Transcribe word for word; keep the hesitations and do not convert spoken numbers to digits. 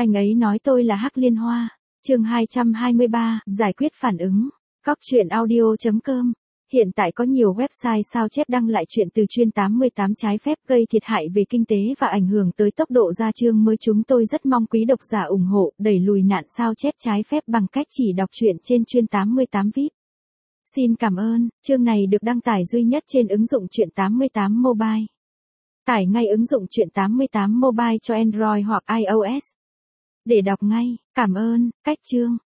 Anh ấy nói tôi là Hắc Liên Hoa. Chương hai trăm hai mươi ba, giải quyết phản ứng. Cóc truyện audio chấm com. Hiện tại có nhiều website sao chép đăng lại chuyện từ chuyên tám mươi tám trái phép gây thiệt hại về kinh tế và ảnh hưởng tới tốc độ ra chương mới. Chúng tôi rất mong quý độc giả ủng hộ đẩy lùi nạn sao chép trái phép bằng cách chỉ đọc truyện trên chuyên tám mươi tám vi ai pi. Xin cảm ơn. Chương này được đăng tải duy nhất trên ứng dụng truyện tám mươi tám Mobile. Tải ngay ứng dụng truyện tám mươi tám Mobile cho Android hoặc iOS để đọc ngay. Cảm ơn. Cách chương.